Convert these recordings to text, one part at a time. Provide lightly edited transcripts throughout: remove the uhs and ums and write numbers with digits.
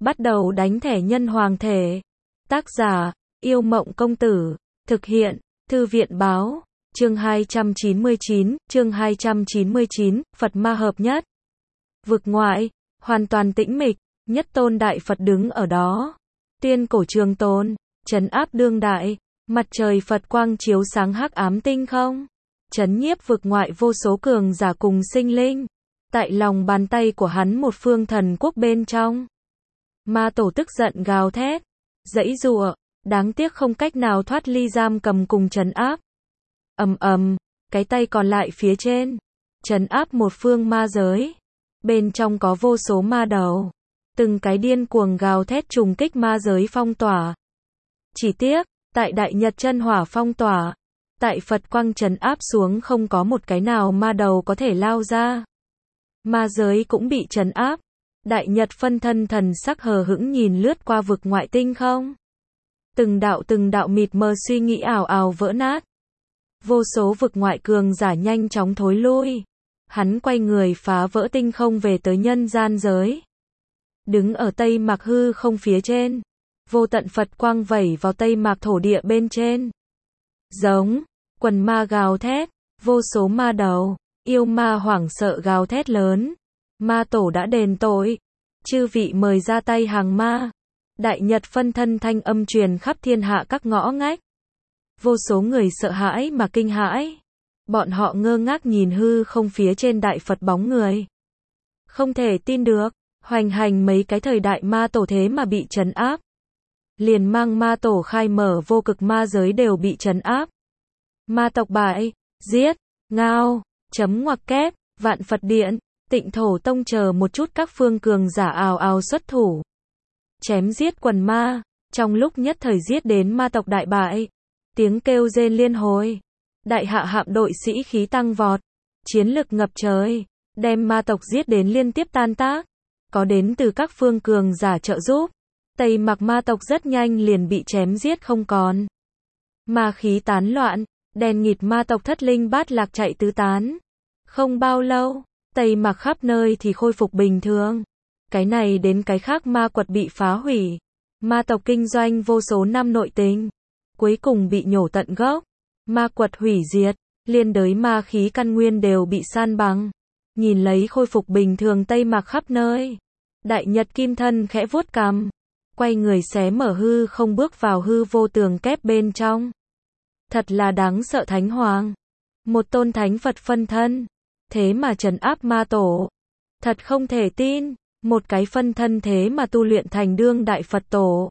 Bắt đầu đánh thẻ nhân hoàng thể. Tác giả, Yêu Mộng Công Tử. Thực hiện, Thư viện Báo. Chương 299, Phật Ma hợp nhất. Vực ngoại, hoàn toàn tĩnh mịch, nhất tôn đại Phật đứng ở đó. Tiên cổ trường tồn, trấn áp đương đại, mặt trời Phật quang chiếu sáng hắc ám tinh không. Trấn nhiếp vực ngoại vô số cường giả cùng sinh linh. Tại lòng bàn tay của hắn một phương thần quốc bên trong. Ma tổ tức giận gào thét, giãy giụa, đáng tiếc không cách nào thoát ly giam cầm cùng trấn áp. Cái tay còn lại phía trên, trấn áp một phương ma giới. Bên trong có vô số ma đầu, từng cái điên cuồng gào thét trùng kích ma giới phong tỏa. Chỉ tiếc, tại Đại Nhật chân hỏa phong tỏa, tại Phật quang trấn áp xuống không có một cái nào ma đầu có thể lao ra. Ma giới cũng bị trấn áp. Đại Nhật phân thân thần sắc hờ hững nhìn lướt qua vực ngoại tinh không. Từng đạo mịt mờ suy nghĩ ảo ảo vỡ nát. Vô số vực ngoại cường giả nhanh chóng thối lui. Hắn quay người phá vỡ tinh không về tới nhân gian giới. Đứng ở Tây Mạc hư không phía trên. Vô tận Phật quang vẩy vào Tây Mạc thổ địa bên trên. Giống, quần ma gào thét, vô số ma đầu, yêu ma hoảng sợ gào thét lớn. Ma tổ đã đền tội. Chư vị mời ra tay hàng ma. Đại Nhật phân thân thanh âm truyền khắp thiên hạ các ngõ ngách. Vô số người sợ hãi mà kinh hãi. Bọn họ ngơ ngác nhìn hư không phía trên đại Phật bóng người. Không thể tin được, hoành hành mấy cái thời đại ma tổ thế mà bị trấn áp. Liền mang ma tổ khai mở vô cực ma giới đều bị trấn áp. Ma tộc bại, giết, ngao, chấm ngoặc kép, Vạn Phật Điện, Tịnh Thổ Tông chờ một chút các phương cường giả ào ào xuất thủ. Chém giết quần ma, trong lúc nhất thời giết đến ma tộc đại bại. Tiếng kêu rên liên hồi. Đại hạ hạm đội sĩ khí tăng vọt. Chiến lực ngập trời. Đem ma tộc giết đến liên tiếp tan tác. Có đến từ các phương cường giả trợ giúp. Tây Mạc ma tộc rất nhanh liền bị chém giết không còn. Ma khí tán loạn. Đen nghịt ma tộc thất linh bát lạc chạy tứ tán. Không bao lâu, Tây Mạc khắp nơi thì khôi phục bình thường. Cái này đến cái khác ma quật bị phá hủy. Ma tộc kinh doanh vô số năm nội tình. Cuối cùng bị nhổ tận gốc. Ma quật hủy diệt. Liên đới ma khí căn nguyên đều bị san bằng. Nhìn lấy khôi phục bình thường Tây Mạc khắp nơi. Đại Nhật kim thân khẽ vuốt cằm. Quay người xé mở hư không bước vào hư vô tường kép bên trong. Thật là đáng sợ Thánh Hoàng. Một tôn thánh Phật phân thân. Thế mà trấn áp ma tổ. Thật không thể tin. Một cái phân thân thế mà tu luyện thành đương đại Phật tổ.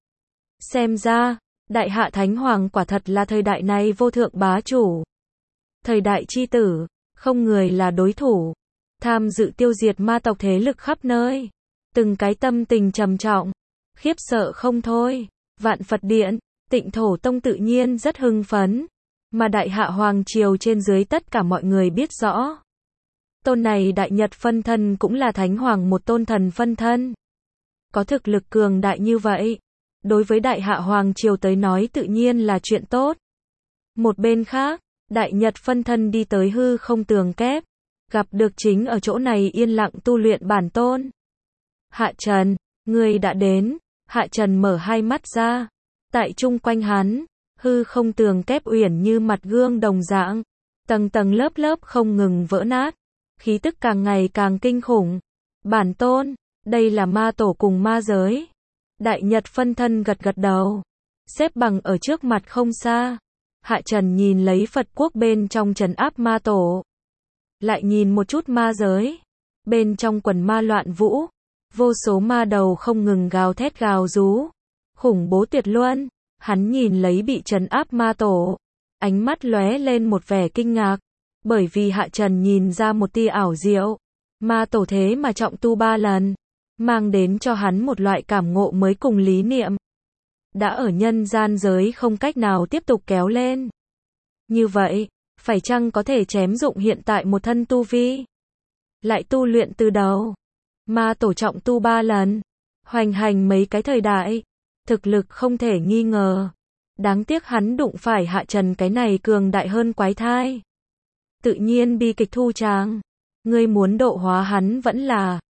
Xem ra, Đại Hạ Thánh Hoàng quả thật là thời đại này vô thượng bá chủ. Thời đại chi tử, không người là đối thủ. Tham dự tiêu diệt ma tộc thế lực khắp nơi. Từng cái tâm tình trầm trọng, khiếp sợ không thôi. Vạn Phật Điện, Tịnh Thổ Tông tự nhiên rất hưng phấn. Mà Đại Hạ Hoàng Triều trên dưới tất cả mọi người biết rõ. Tôn này Đại Nhật phân thân cũng là Thánh Hoàng một tôn thần phân thân. Có thực lực cường đại như vậy. Đối với Đại Hạ Hoàng Triều tới nói tự nhiên là chuyện tốt. Một bên khác, Đại Nhật phân thân đi tới hư không tường kép. Gặp được chính ở chỗ này yên lặng tu luyện bản tôn. Hạ Trần, người đã đến. Hạ Trần mở hai mắt ra. Tại chung quanh hắn, hư không tường kép uyển như mặt gương đồng dạng. Tầng tầng lớp lớp không ngừng vỡ nát. Khí tức càng ngày càng kinh khủng. Bản tôn, đây là ma tổ cùng ma giới. Đại Nhật phân thân gật gật đầu. Xếp bằng ở trước mặt không xa. Hạ Trần nhìn lấy Phật quốc bên trong trấn áp ma tổ. Lại nhìn một chút ma giới. Bên trong quần ma loạn vũ. Vô số ma đầu không ngừng gào thét gào rú. Khủng bố tuyệt luân. Hắn nhìn lấy bị trấn áp ma tổ. Ánh mắt lóe lên một vẻ kinh ngạc. Bởi vì Hạ Trần nhìn ra một tia ảo diệu. Ma tổ thế mà trọng tu 3 lần. Mang đến cho hắn một loại cảm ngộ mới cùng lý niệm. Đã ở nhân gian giới không cách nào tiếp tục kéo lên. Như vậy, phải chăng có thể chém dụng hiện tại một thân tu vi? Lại tu luyện từ đầu. Ma tổ trọng tu 3 lần. Hoành hành mấy cái thời đại. Thực lực không thể nghi ngờ. Đáng tiếc hắn đụng phải Hạ Trần cái này cường đại hơn quái thai. Tự nhiên bi kịch thu tràng. Ngươi muốn độ hóa hắn vẫn là.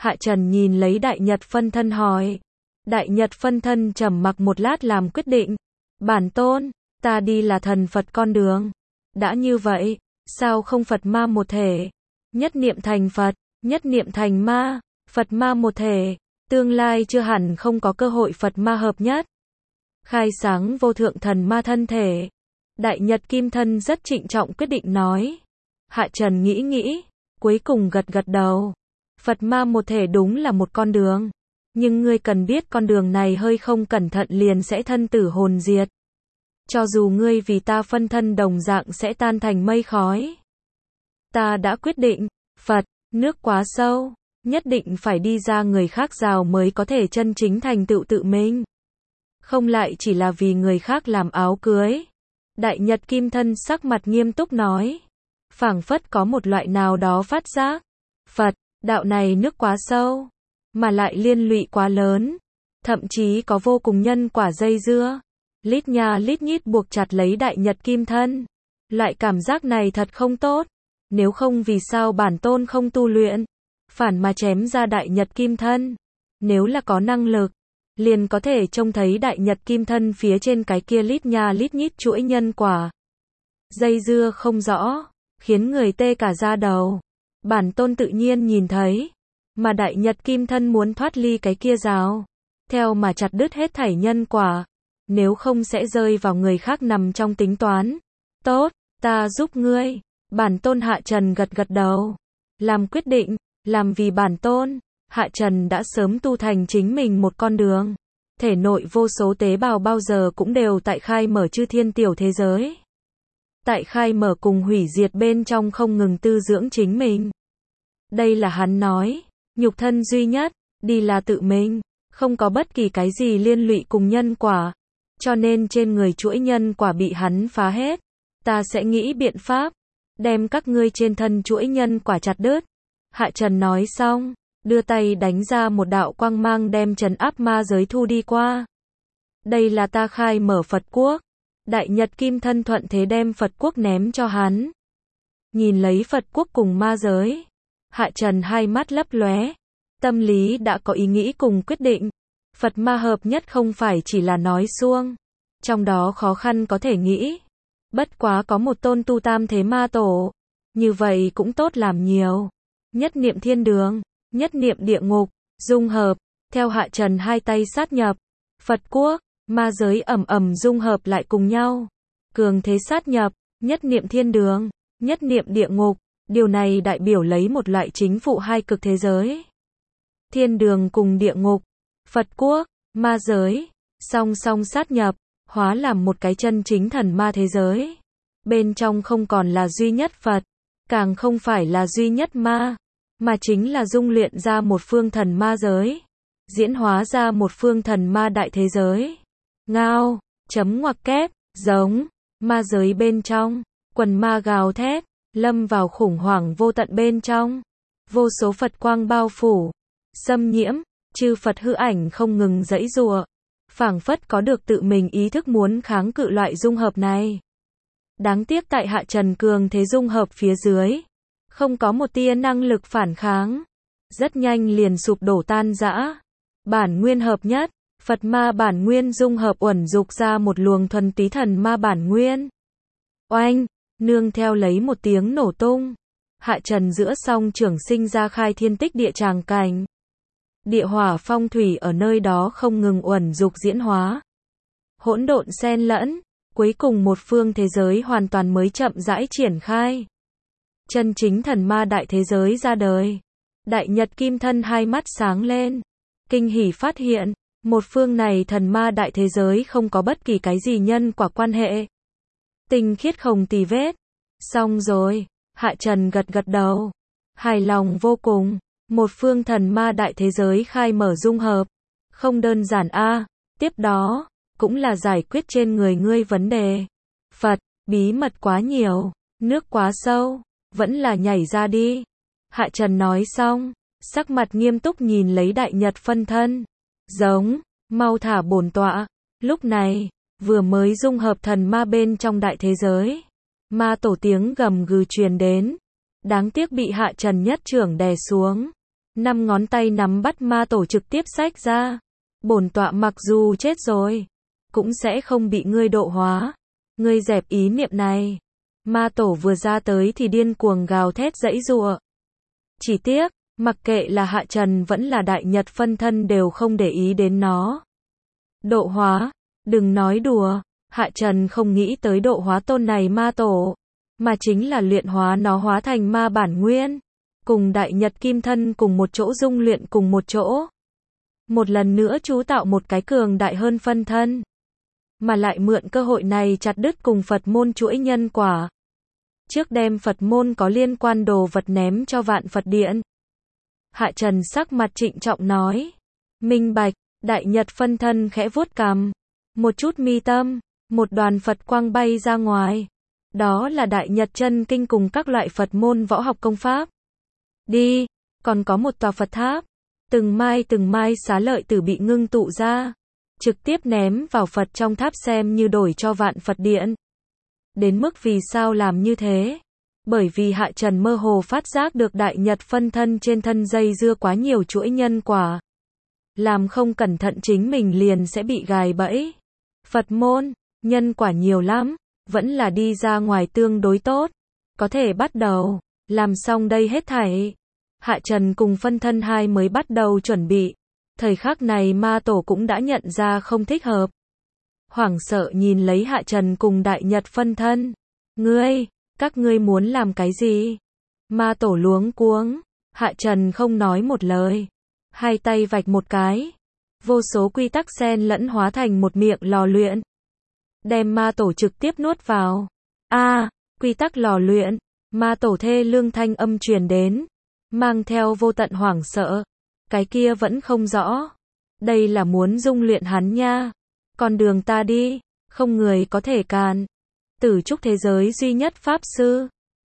Hạ Trần nhìn lấy Đại Nhật phân thân hỏi. Đại Nhật phân thân trầm mặc một lát làm quyết định. Bản tôn, ta đi là thần Phật con đường. Đã như vậy, sao không Phật ma một thể? Nhất niệm thành Phật, nhất niệm thành ma, Phật ma một thể, tương lai chưa hẳn không có cơ hội Phật ma hợp nhất. Khai sáng vô thượng thần ma thân thể. Đại Nhật kim thân rất trịnh trọng quyết định nói. Hạ Trần nghĩ nghĩ, cuối cùng gật gật đầu. Phật ma một thể đúng là một con đường. Nhưng ngươi cần biết con đường này hơi không cẩn thận liền sẽ thân tử hồn diệt. Cho dù ngươi vì ta phân thân đồng dạng sẽ tan thành mây khói. Ta đã quyết định, Phật, nước quá sâu, nhất định phải đi ra người khác rào mới có thể chân chính thành tựu tự mình. Không lại chỉ là vì người khác làm áo cưới. Đại Nhật kim thân sắc mặt nghiêm túc nói. Phảng phất có một loại nào đó phát giác. Phật, đạo này nước quá sâu, mà lại liên lụy quá lớn. Thậm chí có vô cùng nhân quả dây dưa. Lít nha lít nhít buộc chặt lấy Đại Nhật kim thân. Loại cảm giác này thật không tốt. Nếu không vì sao bản tôn không tu luyện, phản mà chém ra Đại Nhật kim thân. Nếu là có năng lực, liền có thể trông thấy Đại Nhật kim thân phía trên cái kia lít nha lít nhít chuỗi nhân quả. Dây dưa không rõ, khiến người tê cả da đầu. Bản tôn tự nhiên nhìn thấy, mà Đại Nhật kim thân muốn thoát ly cái kia rào, theo mà chặt đứt hết thảy nhân quả, nếu không sẽ rơi vào người khác nằm trong tính toán. Tốt, ta giúp ngươi. Bản tôn Hạ Trần gật gật đầu, làm quyết định, làm vì bản tôn. Hạ Trần đã sớm tu thành chính mình một con đường. Thể nội vô số tế bào bao giờ cũng đều tại khai mở chư thiên tiểu thế giới. Tại khai mở cùng hủy diệt bên trong không ngừng tư dưỡng chính mình. Đây là hắn nói, nhục thân duy nhất, đi là tự mình, không có bất kỳ cái gì liên lụy cùng nhân quả. Cho nên trên người chuỗi nhân quả bị hắn phá hết. Ta sẽ nghĩ biện pháp, đem các ngươi trên thân chuỗi nhân quả chặt đứt. Hạ Trần nói xong, đưa tay đánh ra một đạo quang mang đem trấn áp ma giới thu đi qua. Đây là ta khai mở Phật quốc. Đại Nhật kim thân thuận thế đem Phật quốc ném cho hắn. Nhìn lấy Phật quốc cùng ma giới, Hạ Trần hai mắt lấp lóe, tâm lý đã có ý nghĩ cùng quyết định. Phật ma hợp nhất không phải chỉ là nói suông, trong đó khó khăn có thể nghĩ. Bất quá có một tôn tu tam thế ma tổ, như vậy cũng tốt làm nhiều. Nhất niệm thiên đường, nhất niệm địa ngục, dung hợp, theo Hạ Trần hai tay sát nhập. Phật quốc, ma giới ầm ầm dung hợp lại cùng nhau. Cường thế sát nhập, nhất niệm thiên đường, nhất niệm địa ngục, điều này đại biểu lấy một loại chính phụ hai cực thế giới. Thiên đường cùng địa ngục, Phật quốc, ma giới, song song sát nhập, hóa làm một cái chân chính thần ma thế giới. Bên trong không còn là duy nhất Phật, càng không phải là duy nhất ma, mà chính là dung luyện ra một phương thần ma giới, diễn hóa ra một phương thần ma đại thế giới. Ngao, chấm ngoặc kép, giống, ma giới bên trong, quần ma gào thét, lâm vào khủng hoảng vô tận bên trong. Vô số Phật quang bao phủ, xâm nhiễm, chư Phật hư ảnh không ngừng giãy giụa, phảng phất có được tự mình ý thức muốn kháng cự loại dung hợp này. Đáng tiếc tại Hạ Trần cường thế dung hợp phía dưới, không có một tia năng lực phản kháng, rất nhanh liền sụp đổ tan rã. Bản nguyên hợp nhất, Phật ma bản nguyên dung hợp uẩn dục ra một luồng thuần túy thần ma bản nguyên. Oanh, nương theo lấy một tiếng nổ tung, Hạ Trần giữa song trưởng sinh ra khai thiên tích địa tràng cảnh. Địa hỏa phong thủy ở nơi đó không ngừng uẩn dục diễn hóa, hỗn độn xen lẫn, cuối cùng một phương thế giới hoàn toàn mới chậm rãi triển khai. Chân chính thần ma đại thế giới ra đời. Đại Nhật kim thân hai mắt sáng lên, kinh hỉ phát hiện, một phương này thần ma đại thế giới không có bất kỳ cái gì nhân quả quan hệ. Tinh khiết không tì vết. Xong rồi, Hạ Trần gật gật đầu, hài lòng vô cùng. Một phương thần ma đại thế giới khai mở dung hợp, không đơn giản a. Tiếp đó, cũng là giải quyết trên người ngươi vấn đề. Phật, bí mật quá nhiều, nước quá sâu, vẫn là nhảy ra đi. Hạ Trần nói xong, sắc mặt nghiêm túc nhìn lấy Đại Nhật phân thân. Giống, mau thả bổn tọa. Lúc này, vừa mới dung hợp thần ma bên trong đại thế giới, ma tổ tiếng gầm gừ truyền đến. Đáng tiếc bị Hạ Trần nhất trưởng đè xuống. 5 ngón tay nắm bắt ma tổ trực tiếp xách ra. Bổn tọa mặc dù chết rồi, cũng sẽ không bị ngươi độ hóa. Ngươi dẹp ý niệm này. Ma tổ vừa ra tới thì điên cuồng gào thét giãy giụa. Chỉ tiếc, mặc kệ là Hạ Trần vẫn là Đại Nhật phân thân đều không để ý đến nó. Độ hóa, đừng nói đùa, Hạ Trần không nghĩ tới độ hóa tôn này ma tổ, mà chính là luyện hóa nó hóa thành ma bản nguyên, cùng Đại Nhật kim thân cùng một chỗ dung luyện cùng một chỗ. Một lần nữa chú tạo một cái cường đại hơn phân thân, mà lại mượn cơ hội này chặt đứt cùng Phật môn chuỗi nhân quả. Trước đem Phật môn có liên quan đồ vật ném cho Vạn Phật Điện. Hạ Trần sắc mặt trịnh trọng nói. Minh bạch, Đại Nhật phân thân khẽ vuốt cằm. Một chút mi tâm, một đoàn Phật quang bay ra ngoài. Đó là Đại Nhật chân kinh cùng các loại Phật môn võ học công pháp. Đi, còn có một tòa Phật tháp. Từng mai xá lợi tử bị ngưng tụ ra. Trực tiếp ném vào Phật trong tháp xem như đổi cho Vạn Phật Điện. Đến mức vì sao làm như thế? Bởi vì Hạ Trần mơ hồ phát giác được Đại Nhật phân thân trên thân dây dưa quá nhiều chuỗi nhân quả. Làm không cẩn thận chính mình liền sẽ bị gài bẫy. Phật môn, nhân quả nhiều lắm, vẫn là đi ra ngoài tương đối tốt. Có thể bắt đầu, làm xong đây hết thảy. Hạ Trần cùng phân thân hai mới bắt đầu chuẩn bị. Thời khắc này ma tổ cũng đã nhận ra không thích hợp. Hoảng sợ nhìn lấy Hạ Trần cùng Đại Nhật phân thân. Các ngươi muốn làm cái gì? Ma tổ luống cuống. Hạ Trần không nói một lời. Hai tay vạch một cái. Vô số quy tắc xen lẫn hóa thành một miệng lò luyện. Đem ma tổ trực tiếp nuốt vào. Quy tắc lò luyện. Ma tổ thê lương thanh âm truyền đến. Mang theo vô tận hoảng sợ. Cái kia vẫn không rõ. Đây là muốn dung luyện hắn nha. Con đường ta đi, không người có thể cản. Tử trúc thế giới duy nhất pháp sư.